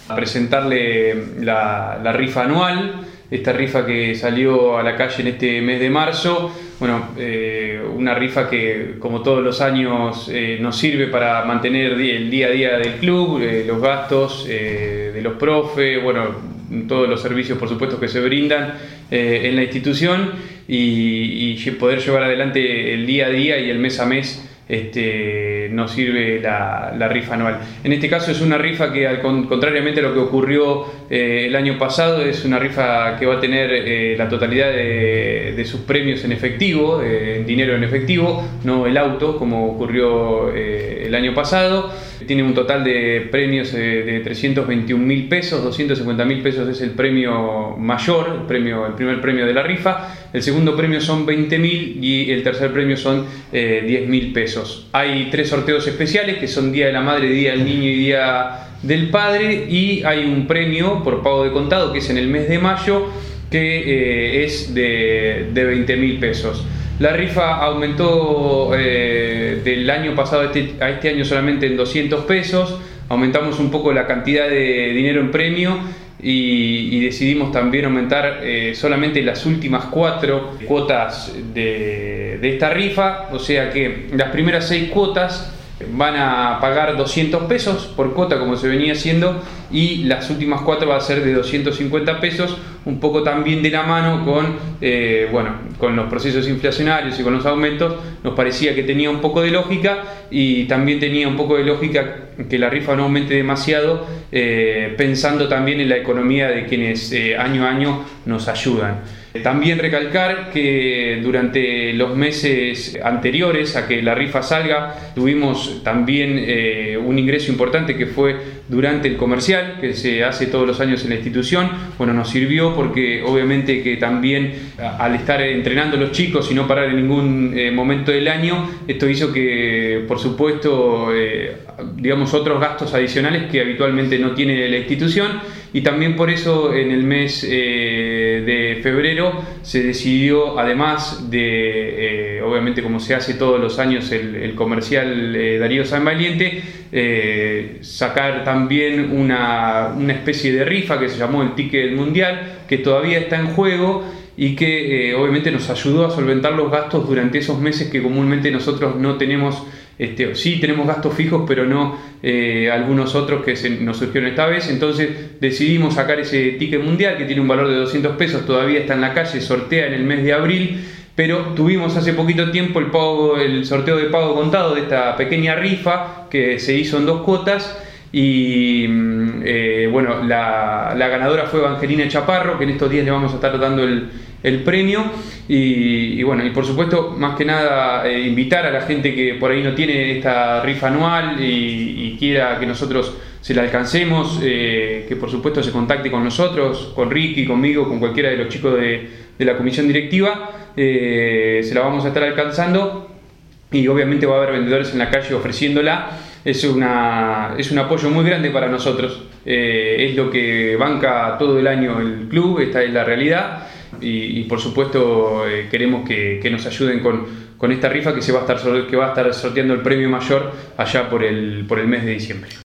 presentarle la rifa anual, esta rifa que salió a la calle en este mes de marzo. Bueno, una rifa que, como todos los años, nos sirve para mantener el día a día del club, los gastos de los profes, bueno, todos los servicios, por supuesto, que se brindan en la institución y poder llevar adelante el día a día y el mes a mes. Nos sirve la rifa anual. En este caso es una rifa que, contrariamente a lo que ocurrió el año pasado, es una rifa que va a tener la totalidad de sus premios en efectivo, en dinero en efectivo, no el auto como ocurrió el año pasado. Tiene un total de premios de 321.000 pesos, 250.000 pesos es el premio mayor, el primer premio de la rifa. El segundo premio son 20.000 y el tercer premio son 10.000 pesos. Hay 3 sorteos especiales que son Día de la Madre, Día del Niño y Día del Padre, y hay un premio por pago de contado que es en el mes de mayo, que es de 20.000 pesos. La rifa aumentó del año pasado a este año solamente en 200 pesos. Aumentamos un poco la cantidad de dinero en premio y decidimos también aumentar solamente las últimas 4 cuotas de esta rifa. O sea que las primeras 6 cuotas van a pagar 200 pesos por cuota, como se venía haciendo, y las últimas 4 va a ser de 250 pesos, un poco también de la mano con los procesos inflacionarios y con los aumentos. Nos parecía que tenía un poco de lógica, y también tenía un poco de lógica que la rifa no aumente demasiado, pensando también en la economía de quienes año a año nos ayudan. También recalcar que durante los meses anteriores a que la rifa salga tuvimos también un ingreso importante, que fue durante el comercial que se hace todos los años en la institución. Bueno, nos sirvió porque obviamente que también al estar entrenando a los chicos y no parar en ningún momento del año, esto hizo que, por supuesto, digamos, otros gastos adicionales que habitualmente no tiene la institución, y también por eso en el mes de febrero se decidió, además de obviamente como se hace todos los años el comercial Darío San Valiente, sacar también una especie de rifa que se llamó el Ticket del Mundial, que todavía está en juego y que obviamente nos ayudó a solventar los gastos durante esos meses que comúnmente nosotros no tenemos. Sí tenemos gastos fijos, pero no algunos otros que nos surgieron esta vez. Entonces decidimos sacar ese ticket mundial, que tiene un valor de 200 pesos, todavía está en la calle, sortea en el mes de abril, pero tuvimos hace poquito tiempo el sorteo de pago contado de esta pequeña rifa que se hizo en 2 cuotas. Y bueno, la ganadora fue Evangelina Chaparro, que en estos días le vamos a estar dando el premio. Y bueno, y por supuesto, más que nada, invitar a la gente que por ahí no tiene esta rifa anual y quiera que nosotros se la alcancemos, que por supuesto se contacte con nosotros, con Ricky, conmigo, con cualquiera de los chicos de la comisión directiva. Se la vamos a estar alcanzando, y obviamente va a haber vendedores en la calle ofreciéndola. Es un apoyo muy grande para nosotros, es lo que banca todo el año el club, esta es la realidad, y por supuesto queremos que nos ayuden con esta rifa que va a estar sorteando el premio mayor allá por el mes de diciembre.